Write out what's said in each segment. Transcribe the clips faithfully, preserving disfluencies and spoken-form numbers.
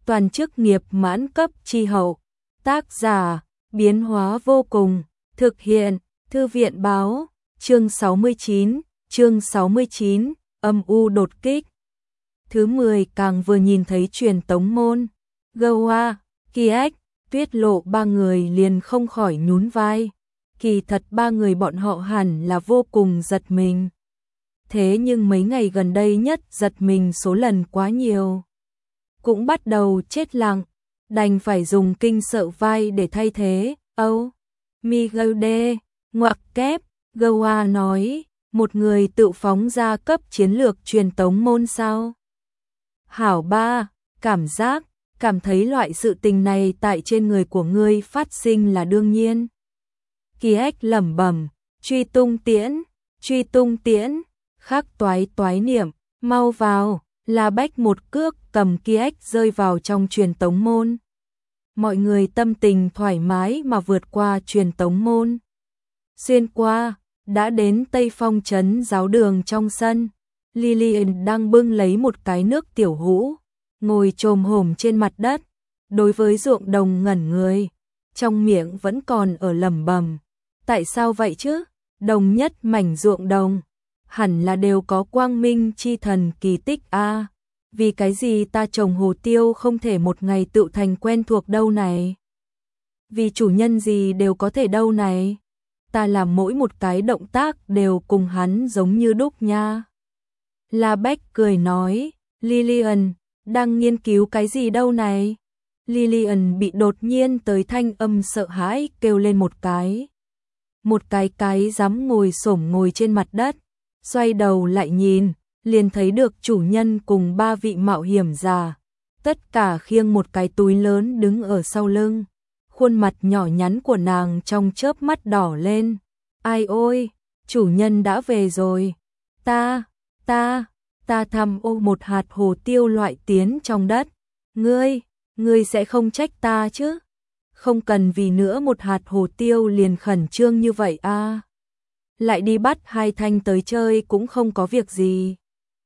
toàn chức nghiệp mãn cấp chi hậu. Tác giả, biến hóa vô cùng, thực hiện, thư viện báo, chương sáu mươi chín, chương sáu mươi chín, âm u đột kích. Thứ mười càng vừa nhìn thấy truyền tống môn, Goa, Kiếc, Tuyết Lộ ba người liền không khỏi nhún vai. Kỳ thật ba người bọn họ hẳn là vô cùng giật mình. Thế nhưng mấy ngày gần đây nhất giật mình số lần quá nhiều. Cũng bắt đầu chết lặng, đành phải dùng kinh sợ vai để thay thế. Âu, mi gâu đê, ngoặc kép, Goa nói, một người tự phóng ra cấp chiến lược truyền tống môn sao? Hảo ba, cảm giác, cảm thấy loại sự tình này tại trên người của ngươi phát sinh là đương nhiên. Kiếc lẩm bẩm, truy tung tiễn, truy tung tiễn, khắc toái toái niệm, mau vào, La Bách một cước cầm Kiếc rơi vào trong truyền tống môn. Mọi người tâm tình thoải mái mà vượt qua truyền tống môn. Xuyên qua, đã đến Tây Phong trấn giáo đường trong sân. Lillian đang bưng lấy một cái nước tiểu hũ, ngồi chồm hổm trên mặt đất, đối với ruộng đồng ngẩn người, trong miệng vẫn còn ở lẩm bẩm. Tại sao vậy chứ? Đồng nhất mảnh ruộng đồng, hẳn là đều có quang minh chi thần kỳ tích a. À, vì cái gì ta trồng hồ tiêu không thể một ngày tự thành quen thuộc đâu này? Vì chủ nhân gì đều có thể đâu này? Ta làm mỗi một cái động tác đều cùng hắn giống như đúc nha. La Bách cười nói, Lillian, đang nghiên cứu cái gì đâu này? Lillian bị đột nhiên tới thanh âm sợ hãi kêu lên một cái. Một cái cái dám ngồi xổm ngồi trên mặt đất, xoay đầu lại nhìn, liền thấy được chủ nhân cùng ba vị mạo hiểm giả, tất cả khiêng một cái túi lớn đứng ở sau lưng. Khuôn mặt nhỏ nhắn của nàng trong chớp mắt đỏ lên. Ai ôi, chủ nhân đã về rồi. Ta, ta, ta thăm ô một hạt hồ tiêu loại tiến trong đất. Ngươi, ngươi sẽ không trách ta chứ? Không cần vì nữa một hạt hồ tiêu liền khẩn trương như vậy a. À. Lại đi bắt hai thanh tới chơi cũng không có việc gì.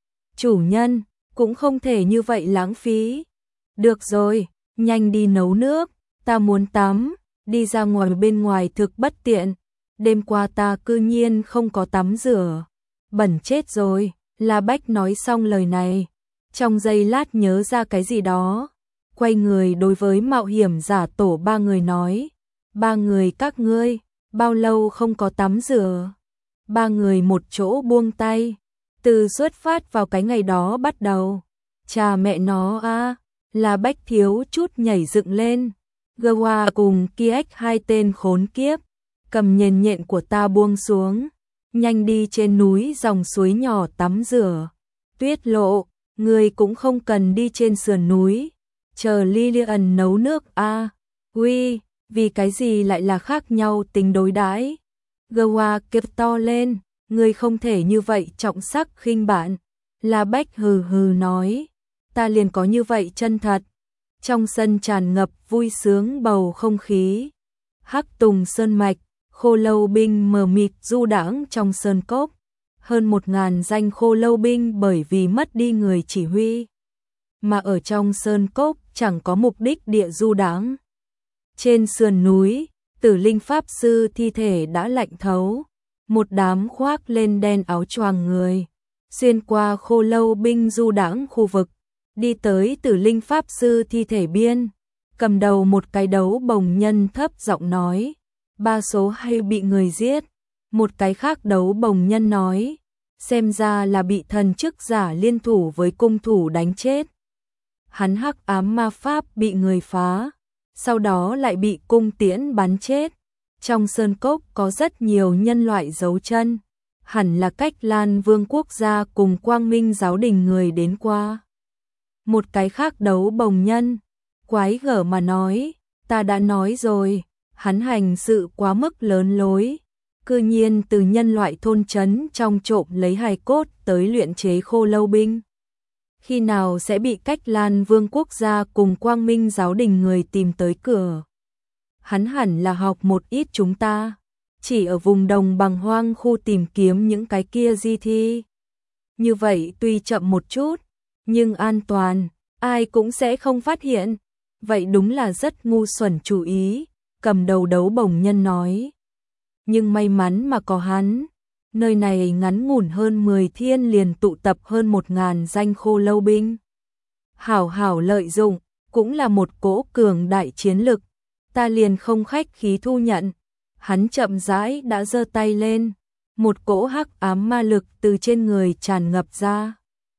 Chủ nhân, cũng không thể như vậy lãng phí. Được rồi, nhanh đi nấu nước, ta muốn tắm, đi ra ngoài bên ngoài thực bất tiện. Đêm qua ta cư nhiên không có tắm rửa. Bẩn chết rồi, La Bách nói xong lời này. Trong giây lát nhớ ra cái gì đó. Quay người đối với mạo hiểm giả tổ ba người nói. Ba người các ngươi, bao lâu không có tắm rửa? Ba người một chỗ buông tay. Từ xuất phát vào cái ngày đó bắt đầu. Cha mẹ nó a, à, La Bách thiếu chút nhảy dựng lên. Goa cùng Kiếc hai tên khốn kiếp. Cầm nhện nhện của ta buông xuống. Nhanh đi trên núi dòng suối nhỏ tắm rửa. Tuyết Lộ, người cũng không cần đi trên sườn núi. Chờ Lillian nấu nước a. À. Uy, vì cái gì lại là khác nhau tính đối đãi? Goa kêu to lên, người không thể như vậy trọng sắc khinh bạn. La Bách hừ hừ nói, ta liền có như vậy chân thật. Trong sân tràn ngập vui sướng bầu không khí. Hắc Tùng Sơn Mạch, khô lâu binh mờ mịt du đãng trong sơn cốc. Hơn một ngàn danh khô lâu binh bởi vì mất đi người chỉ huy. Mà ở trong sơn cốc chẳng có mục đích địa du đãng. Trên sườn núi, Tử Linh Pháp Sư thi thể đã lạnh thấu. Một đám khoác lên đen áo choàng người. Xuyên qua khô lâu binh du đãng khu vực. Đi tới Tử Linh Pháp Sư thi thể biên. Cầm đầu một cái đấu bồng nhân thấp giọng nói. Ba số hay bị người giết. Một cái khác đấu bồng nhân nói. Xem ra là bị thần chức giả liên thủ với cung thủ đánh chết. Hắn hắc ám ma pháp bị người phá. Sau đó lại bị cung tiễn bắn chết. Trong sơn cốc có rất nhiều nhân loại dấu chân. Hẳn là Cách Lan Vương quốc gia cùng Quang Minh giáo đình người đến qua. Một cái khác đấu bồng nhân. Quái gở mà nói. Ta đã nói rồi. Hắn hành sự quá mức lớn lối. Cư nhiên từ nhân loại thôn trấn trong trộm lấy hài cốt tới luyện chế khô lâu binh. Khi nào sẽ bị Cách Lan Vương quốc gia cùng Quang Minh giáo đình người tìm tới cửa? Hắn hẳn là học một ít chúng ta. Chỉ ở vùng đồng bằng hoang khu tìm kiếm những cái kia di thi. Như vậy tuy chậm một chút, nhưng an toàn. ai cũng sẽ không phát hiện. Vậy đúng là rất ngu xuẩn chủ ý, cầm đầu đấu bồng nhân nói. Nhưng may mắn mà có hắn, nơi này ngắn ngủn hơn mười thiên liền tụ tập hơn một ngàn danh khô lâu binh. Hảo hảo lợi dụng, cũng là một cỗ cường đại chiến lực, ta liền không khách khí thu nhận. Hắn chậm rãi đã giơ tay lên, một cỗ hắc ám ma lực từ trên người tràn ngập ra.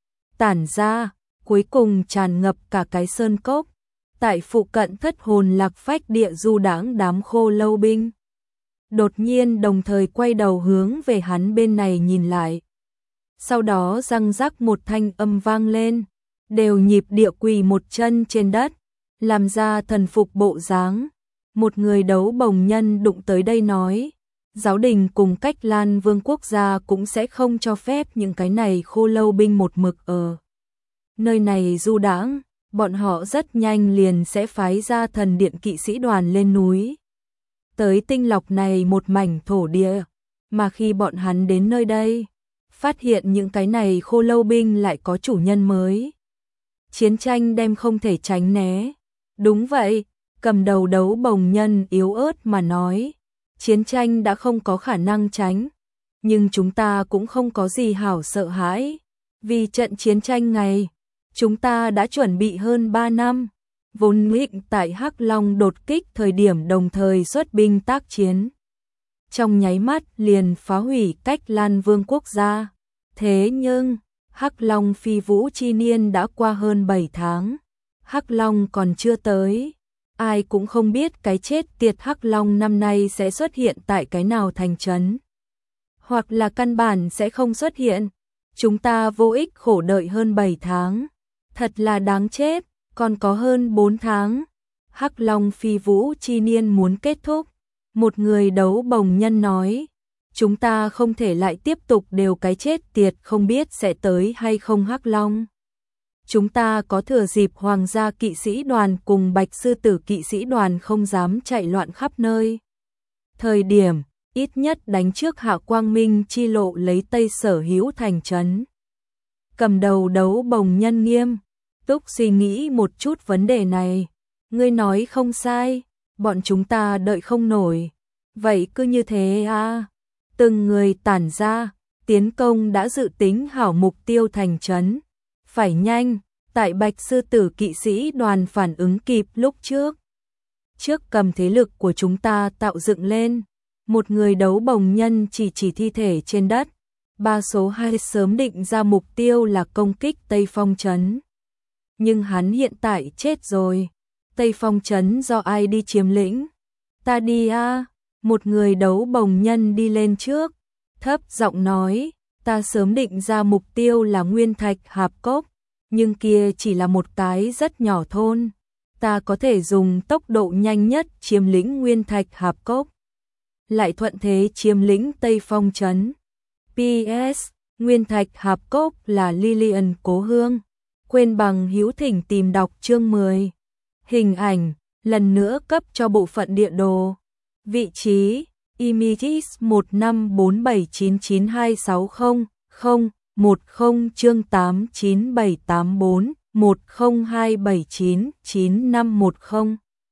Tản ra, cuối cùng tràn ngập cả cái sơn cốc, tại phụ cận thất hồn lạc phách địa du đãng đám khô lâu binh. Đột nhiên đồng thời quay đầu hướng về hắn bên này nhìn lại. Sau đó răng rắc một thanh âm vang lên, đều nhịp địa quỳ một chân trên đất, làm ra thần phục bộ dáng. Một người đấu bồng nhân đụng tới đây nói, giáo đình cùng Cách Lan Vương quốc gia cũng sẽ không cho phép những cái này khô lâu binh một mực ở nơi này du đãng, bọn họ rất nhanh liền sẽ phái ra thần điện kỵ sĩ đoàn lên núi. Tới tinh lọc này một mảnh thổ địa, mà khi bọn hắn đến nơi đây, phát hiện những cái này khô lâu binh lại có chủ nhân mới. Chiến tranh đem không thể tránh né. Đúng vậy, cầm đầu đấu bồng nhân yếu ớt mà nói, chiến tranh đã không có khả năng tránh, nhưng chúng ta cũng không có gì hảo sợ hãi, vì trận chiến tranh này, chúng ta đã chuẩn bị hơn ba năm, vốn định tại Hắc Long đột kích thời điểm đồng thời xuất binh tác chiến. Trong nháy mắt liền phá hủy Cách Lan Vương quốc gia. Thế nhưng, Hắc Long phi vũ chi niên đã qua hơn bảy tháng, Hắc Long còn chưa tới. Ai cũng không biết cái chết tiệt Hắc Long năm nay sẽ xuất hiện tại cái nào thành trấn, hoặc là căn bản sẽ không xuất hiện. Chúng ta vô ích khổ đợi hơn bảy tháng, thật là đáng chết, còn có hơn bốn tháng. Hắc Long phi vũ chi niên muốn kết thúc. Một người đấu bồng nhân nói, chúng ta không thể lại tiếp tục đều cái chết tiệt không biết sẽ tới hay không Hắc Long. Chúng ta có thừa dịp hoàng gia kỵ sĩ đoàn cùng bạch sư tử kỵ sĩ đoàn không dám chạy loạn khắp nơi. Thời điểm, ít nhất đánh trước Hạ Quang Minh chi lộ lấy Tây sở hữu thành trấn. Cầm đầu đấu bồng nhân nghiêm túc suy nghĩ một chút vấn đề này. Ngươi nói không sai, bọn chúng ta đợi không nổi. Vậy cứ như thế à? Từng người tản ra, tiến công đã dự tính hảo mục tiêu thành trấn. Phải nhanh, tại Bạch Sư Tử kỵ sĩ đoàn phản ứng kịp lúc trước. Trước cầm thế lực của chúng ta tạo dựng lên, một người đấu bồng nhân chỉ chỉ thi thể trên đất. Ba số hai sớm định ra mục tiêu là công kích Tây Phong trấn. Nhưng hắn hiện tại chết rồi. Tây Phong trấn do ai đi chiếm lĩnh? Ta đi a. Một người đấu bồng nhân đi lên trước, thấp giọng nói, ta sớm định ra mục tiêu là Nguyên Thạch Hạp Cốc, nhưng kia chỉ là một cái rất nhỏ thôn. Ta có thể dùng tốc độ nhanh nhất chiếm lĩnh Nguyên Thạch Hạp Cốc, lại thuận thế chiếm lĩnh Tây Phong trấn. pê ét. Nguyên Thạch Hạp Cốc là Lillian cố hương. Quên bằng hữu thỉnh tìm đọc chương mười. Hình ảnh, lần nữa cấp cho bộ phận địa đồ. Vị trí, Images một năm bốn bảy chín chín hai sáu không không một không chương tám chín bảy tám bốn một không hai bảy chín chín năm một không.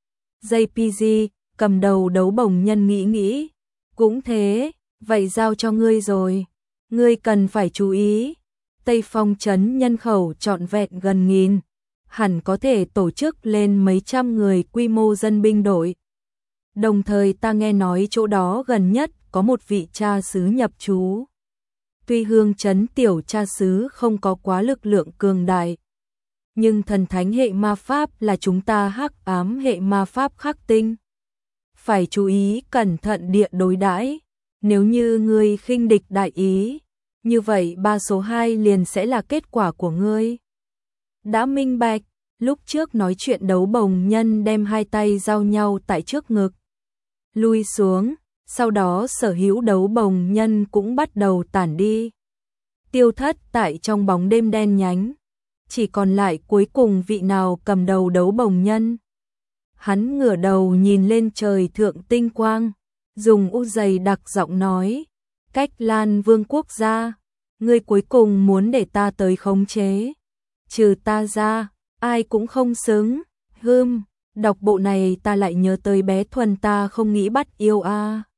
gi pê giê, cầm đầu đấu bồng nhân nghĩ nghĩ. Cũng thế, vậy giao cho ngươi rồi. Ngươi cần phải chú ý. Tây Phong trấn nhân khẩu trọn vẹn gần nghìn, hẳn có thể tổ chức lên mấy trăm người quy mô dân binh đội. Đồng thời ta nghe nói chỗ đó gần nhất có một vị cha xứ nhập trú. Tuy hương trấn tiểu cha xứ không có quá lực lượng cường đại, nhưng thần thánh hệ ma pháp là chúng ta hắc ám hệ ma pháp khắc tinh. Phải chú ý cẩn thận địa đối đãi, nếu như ngươi khinh địch đại ý, như vậy ba số hai liền sẽ là kết quả của ngươi. Đã minh bạch, lúc trước nói chuyện đấu bồng nhân đem hai tay giao nhau tại trước ngực. Lui xuống, sau đó sở hữu đấu bồng nhân cũng bắt đầu tản đi. Tiêu thất tại trong bóng đêm đen nhánh. Chỉ còn lại cuối cùng vị nào cầm đầu đấu bồng nhân. Hắn ngửa đầu nhìn lên trời thượng tinh quang, dùng u dày đặc giọng nói, Cách Lan Vương quốc gia, ngươi cuối cùng muốn để ta tới khống chế. Trừ ta ra, ai cũng không xứng. Hưm, đọc bộ này ta lại nhớ tới bé Thuần ta không nghĩ bắt yêu a.